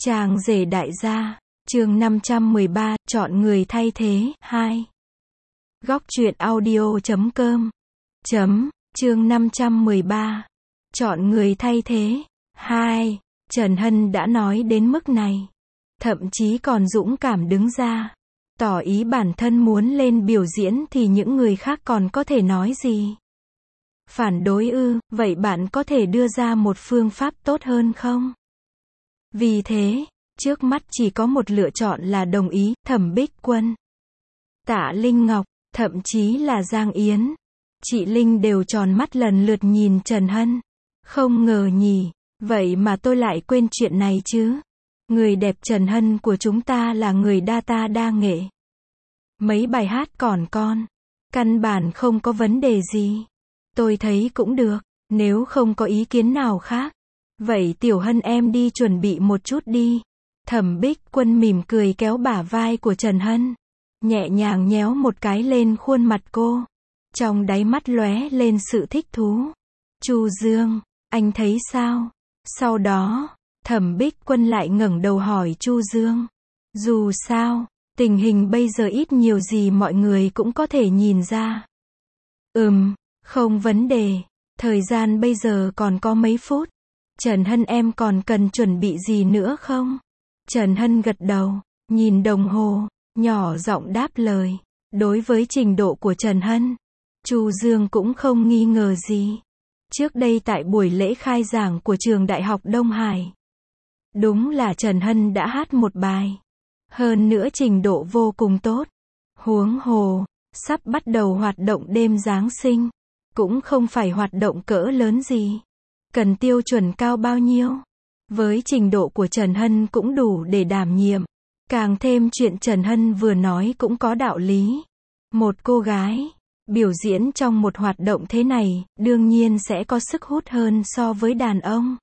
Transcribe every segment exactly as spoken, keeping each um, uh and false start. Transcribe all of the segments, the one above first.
Chàng rể đại gia, chương năm trăm mười ba, chọn người thay thế, hai. Góc truyện audio chấm com. Chấm, chương năm trăm mười ba. Chọn người thay thế, hai. Trần Hân đã nói đến mức này. Thậm chí còn dũng cảm đứng ra. Tỏ ý bản thân muốn lên biểu diễn thì những người khác còn có thể nói gì? Phản đối ư, vậy bạn có thể đưa ra một phương pháp tốt hơn không? Vì thế, trước mắt chỉ có một lựa chọn là đồng ý, Thẩm Bích Quân, Tạ Linh Ngọc, thậm chí là Giang Yến. Chị Linh đều tròn mắt lần lượt nhìn Trần Hân. Không ngờ nhỉ, vậy mà tôi lại quên chuyện này chứ. Người đẹp Trần Hân của chúng ta là người đa ta đa nghệ. Mấy bài hát còn con. Căn bản không có vấn đề gì. Tôi thấy cũng được, nếu không có ý kiến nào khác. Vậy Tiểu Hân em đi chuẩn bị một chút đi. Thẩm Bích Quân mỉm cười kéo bả vai của Trần Hân. Nhẹ nhàng nhéo một cái lên khuôn mặt cô. Trong đáy mắt lóe lên sự thích thú. Chu Dương, anh thấy sao? Sau đó, Thẩm Bích Quân lại ngẩng đầu hỏi Chu Dương. Dù sao, tình hình bây giờ ít nhiều gì mọi người cũng có thể nhìn ra. Ừm, không vấn đề. Thời gian bây giờ còn có mấy phút. Trần Hân em còn cần chuẩn bị gì nữa không? Trần Hân gật đầu, nhìn đồng hồ, nhỏ giọng đáp lời. Đối với trình độ của Trần Hân, Chu Dương cũng không nghi ngờ gì. Trước đây tại buổi lễ khai giảng của trường Đại học Đông Hải, đúng là Trần Hân đã hát một bài. Hơn nữa trình độ vô cùng tốt. Huống hồ, sắp bắt đầu hoạt động đêm Giáng sinh. Cũng không phải hoạt động cỡ lớn gì. Cần tiêu chuẩn cao bao nhiêu? Với trình độ của Trần Hân cũng đủ để đảm nhiệm. Càng thêm chuyện Trần Hân vừa nói cũng có đạo lý. Một cô gái biểu diễn trong một hoạt động thế này, đương nhiên sẽ có sức hút hơn so với đàn ông.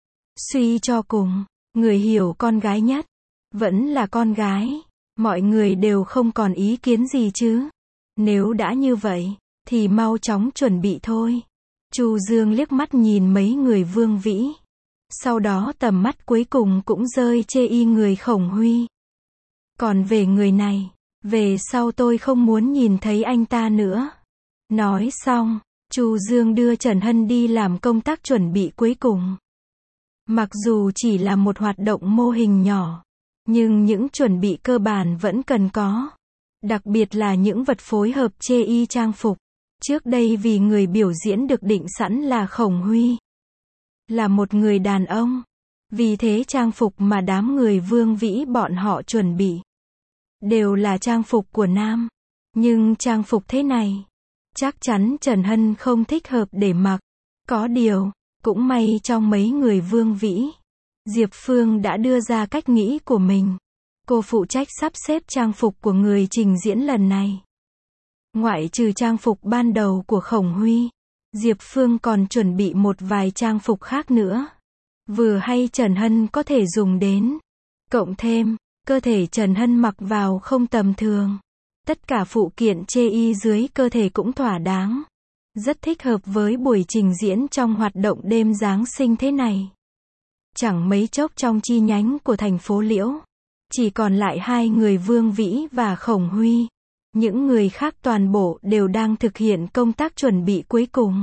Suy cho cùng, người hiểu con gái nhất vẫn là con gái. Mọi người đều không còn ý kiến gì chứ. Nếu đã như vậy, thì mau chóng chuẩn bị thôi. Chu Dương liếc mắt nhìn mấy người Vương Vĩ. Sau đó tầm mắt cuối cùng cũng rơi chê y người Khổng Huy. Còn về người này, về sau tôi không muốn nhìn thấy anh ta nữa. Nói xong, Chu Dương đưa Trần Hân đi làm công tác chuẩn bị cuối cùng. Mặc dù chỉ là một hoạt động mô hình nhỏ, nhưng những chuẩn bị cơ bản vẫn cần có. Đặc biệt là những vật phối hợp chê y trang phục. Trước đây vì người biểu diễn được định sẵn là Khổng Huy, là một người đàn ông. Vì thế trang phục mà đám người Vương Vĩ bọn họ chuẩn bị đều là trang phục của nam. Nhưng trang phục thế này, chắc chắn Trần Hân không thích hợp để mặc. Có điều, cũng may trong mấy người Vương Vĩ, Diệp Phương đã đưa ra cách nghĩ của mình. Cô phụ trách sắp xếp trang phục của người trình diễn lần này. Ngoại trừ trang phục ban đầu của Khổng Huy, Diệp Phương còn chuẩn bị một vài trang phục khác nữa. Vừa hay Trần Hân có thể dùng đến. Cộng thêm, cơ thể Trần Hân mặc vào không tầm thường. Tất cả phụ kiện chê y dưới cơ thể cũng thỏa đáng. Rất thích hợp với buổi trình diễn trong hoạt động đêm Giáng sinh thế này. Chẳng mấy chốc trong chi nhánh của thành phố Liễu, chỉ còn lại hai người Vương Vĩ và Khổng Huy. Những người khác toàn bộ đều đang thực hiện công tác chuẩn bị cuối cùng.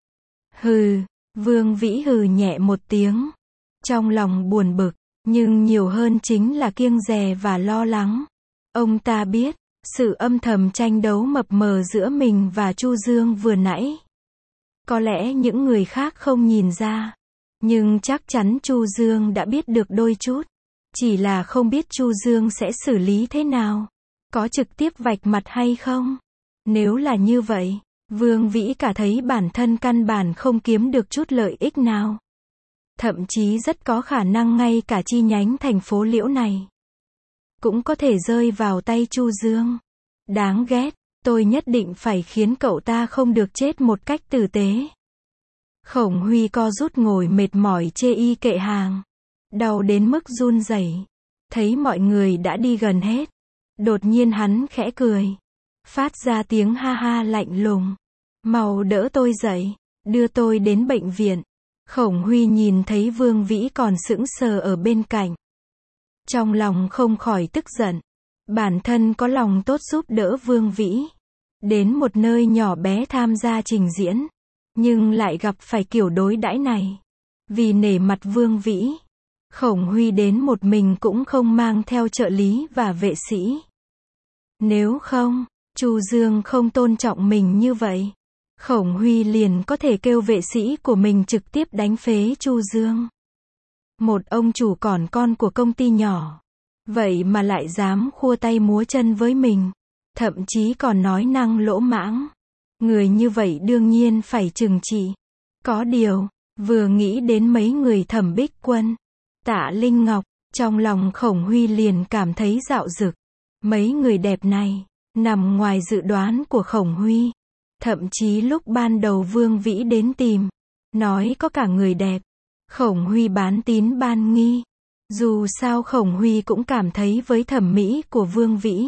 Hừ, Vương Vĩ hừ nhẹ một tiếng. Trong lòng buồn bực, nhưng nhiều hơn chính là kiêng dè và lo lắng. Ông ta biết, sự âm thầm tranh đấu mập mờ giữa mình và Chu Dương vừa nãy. Có lẽ những người khác không nhìn ra. Nhưng chắc chắn Chu Dương đã biết được đôi chút. Chỉ là không biết Chu Dương sẽ xử lý thế nào. Có trực tiếp vạch mặt hay không? Nếu là như vậy, Vương Vĩ cả thấy bản thân căn bản không kiếm được chút lợi ích nào. Thậm chí rất có khả năng ngay cả chi nhánh thành phố Liễu này cũng có thể rơi vào tay Chu Dương. Đáng ghét, tôi nhất định phải khiến cậu ta không được chết một cách tử tế. Khổng Huy co rút ngồi mệt mỏi chê y kệ hàng. Đau đến mức run rẩy. Thấy mọi người đã đi gần hết. Đột nhiên hắn khẽ cười. Phát ra tiếng ha ha lạnh lùng. Mau đỡ tôi dậy. Đưa tôi đến bệnh viện. Khổng Huy nhìn thấy Vương Vĩ còn sững sờ ở bên cạnh. Trong lòng không khỏi tức giận. Bản thân có lòng tốt giúp đỡ Vương Vĩ. Đến một nơi nhỏ bé tham gia trình diễn. Nhưng lại gặp phải kiểu đối đãi này. Vì nể mặt Vương Vĩ, Khổng Huy đến một mình cũng không mang theo trợ lý và vệ sĩ. Nếu không, Chu Dương không tôn trọng mình như vậy, Khổng Huy liền có thể kêu vệ sĩ của mình trực tiếp đánh phế Chu Dương. Một ông chủ còn con của công ty nhỏ, vậy mà lại dám khua tay múa chân với mình, thậm chí còn nói năng lỗ mãng. Người như vậy đương nhiên phải trừng trị. Có điều, vừa nghĩ đến mấy người Thẩm Bích Quân, Tạ Linh Ngọc, trong lòng Khổng Huy liền cảm thấy dạo dực. Mấy người đẹp này, nằm ngoài dự đoán của Khổng Huy. Thậm chí lúc ban đầu Vương Vĩ đến tìm, nói có cả người đẹp, Khổng Huy bán tín ban nghi. Dù sao Khổng Huy cũng cảm thấy với thẩm mỹ của Vương Vĩ,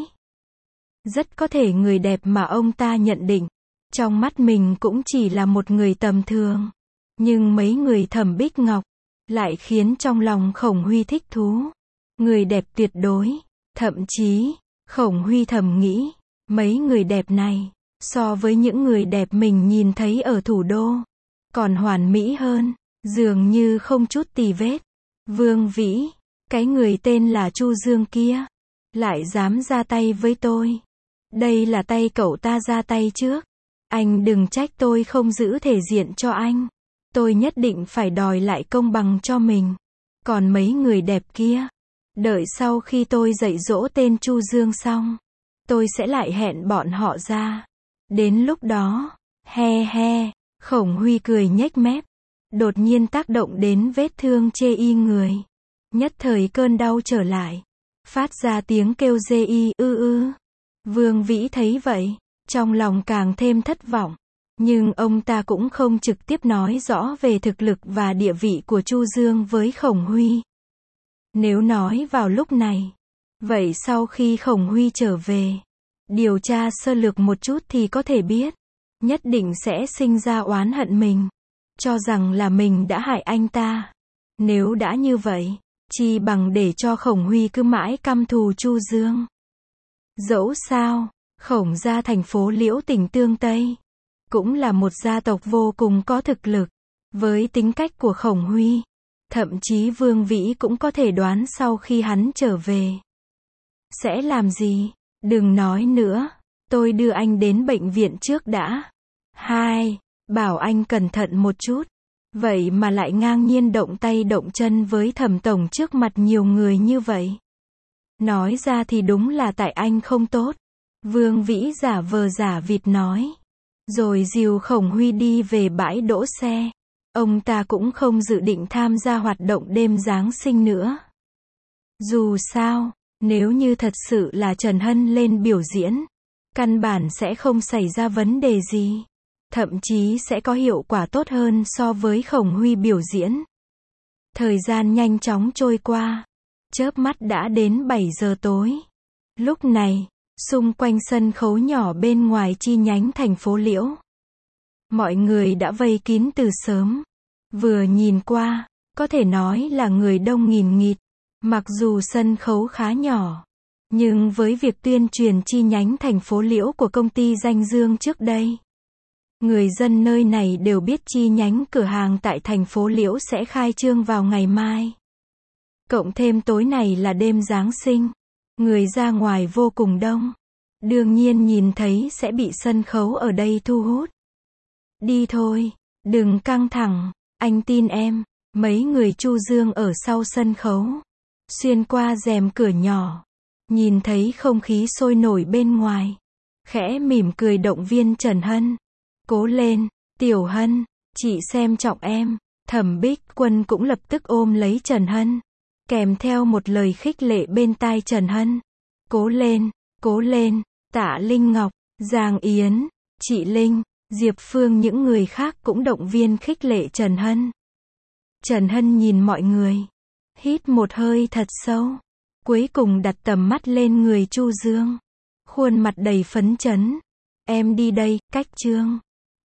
rất có thể người đẹp mà ông ta nhận định, trong mắt mình cũng chỉ là một người tầm thường. Nhưng mấy người Thẩm Bích Ngọc, lại khiến trong lòng Khổng Huy thích thú. Người đẹp tuyệt đối. Thậm chí, Khổng Huy thầm nghĩ, mấy người đẹp này, so với những người đẹp mình nhìn thấy ở thủ đô, còn hoàn mỹ hơn, dường như không chút tì vết. Vương Vĩ, cái người tên là Chu Dương kia, lại dám ra tay với tôi. Đây là tay cậu ta ra tay trước. Anh đừng trách tôi không giữ thể diện cho anh. Tôi nhất định phải đòi lại công bằng cho mình. Còn mấy người đẹp kia, đợi sau khi tôi dạy dỗ tên Chu Dương xong, tôi sẽ lại hẹn bọn họ ra. Đến lúc đó, he he, Khổng Huy cười nhếch mép, đột nhiên tác động đến vết thương chê y người. Nhất thời cơn đau trở lại, phát ra tiếng kêu dê y ư ư. Vương Vĩ thấy vậy, trong lòng càng thêm thất vọng. Nhưng ông ta cũng không trực tiếp nói rõ về thực lực và địa vị của Chu Dương với Khổng Huy. Nếu nói vào lúc này, vậy sau khi Khổng Huy trở về, điều tra sơ lược một chút thì có thể biết, nhất định sẽ sinh ra oán hận mình, cho rằng là mình đã hại anh ta. Nếu đã như vậy, chi bằng để cho Khổng Huy cứ mãi căm thù Chu Dương. Dẫu sao, Khổng gia thành phố Liễu tỉnh Tương Tây, cũng là một gia tộc vô cùng có thực lực. Với tính cách của Khổng Huy, thậm chí Vương Vĩ cũng có thể đoán sau khi hắn trở về sẽ làm gì. Đừng nói nữa, tôi đưa anh đến bệnh viện trước đã. Hai, bảo anh cẩn thận một chút. Vậy mà lại ngang nhiên động tay động chân với Thẩm tổng trước mặt nhiều người như vậy. Nói ra thì đúng là tại anh không tốt. Vương Vĩ giả vờ giả vịt nói. Rồi dìu Khổng Huy đi về bãi đỗ xe. Ông ta cũng không dự định tham gia hoạt động đêm Giáng sinh nữa. Dù sao, nếu như thật sự là Trần Hân lên biểu diễn, căn bản sẽ không xảy ra vấn đề gì. Thậm chí sẽ có hiệu quả tốt hơn so với Khổng Huy biểu diễn. Thời gian nhanh chóng trôi qua. Chớp mắt đã đến bảy giờ tối. Lúc này, xung quanh sân khấu nhỏ bên ngoài chi nhánh thành phố Liễu, mọi người đã vây kín từ sớm. Vừa nhìn qua, có thể nói là người đông nghìn nghịt. Mặc dù sân khấu khá nhỏ, nhưng với việc tuyên truyền chi nhánh thành phố Liễu của công ty Danh Dương trước đây, người dân nơi này đều biết chi nhánh cửa hàng tại thành phố Liễu sẽ khai trương vào ngày mai. Cộng thêm tối này là đêm Giáng sinh, người ra ngoài vô cùng đông. Đương nhiên nhìn thấy sẽ bị sân khấu ở đây thu hút. Đi thôi, đừng căng thẳng, anh tin em. Mấy người Chu Dương ở sau sân khấu, xuyên qua rèm cửa nhỏ, nhìn thấy không khí sôi nổi bên ngoài, khẽ mỉm cười động viên Trần Hân. Cố lên, Tiểu Hân, chị xem trọng em. Thẩm Bích Quân cũng lập tức ôm lấy Trần Hân, kèm theo một lời khích lệ bên tai Trần Hân. Cố lên, cố lên. Tạ Linh Ngọc, Giang Yến, chị Linh, Diệp Phương những người khác cũng động viên khích lệ Trần Hân. Trần Hân nhìn mọi người, hít một hơi thật sâu, cuối cùng đặt tầm mắt lên người Chu Dương, khuôn mặt đầy phấn chấn. Em đi đây, cách Trương.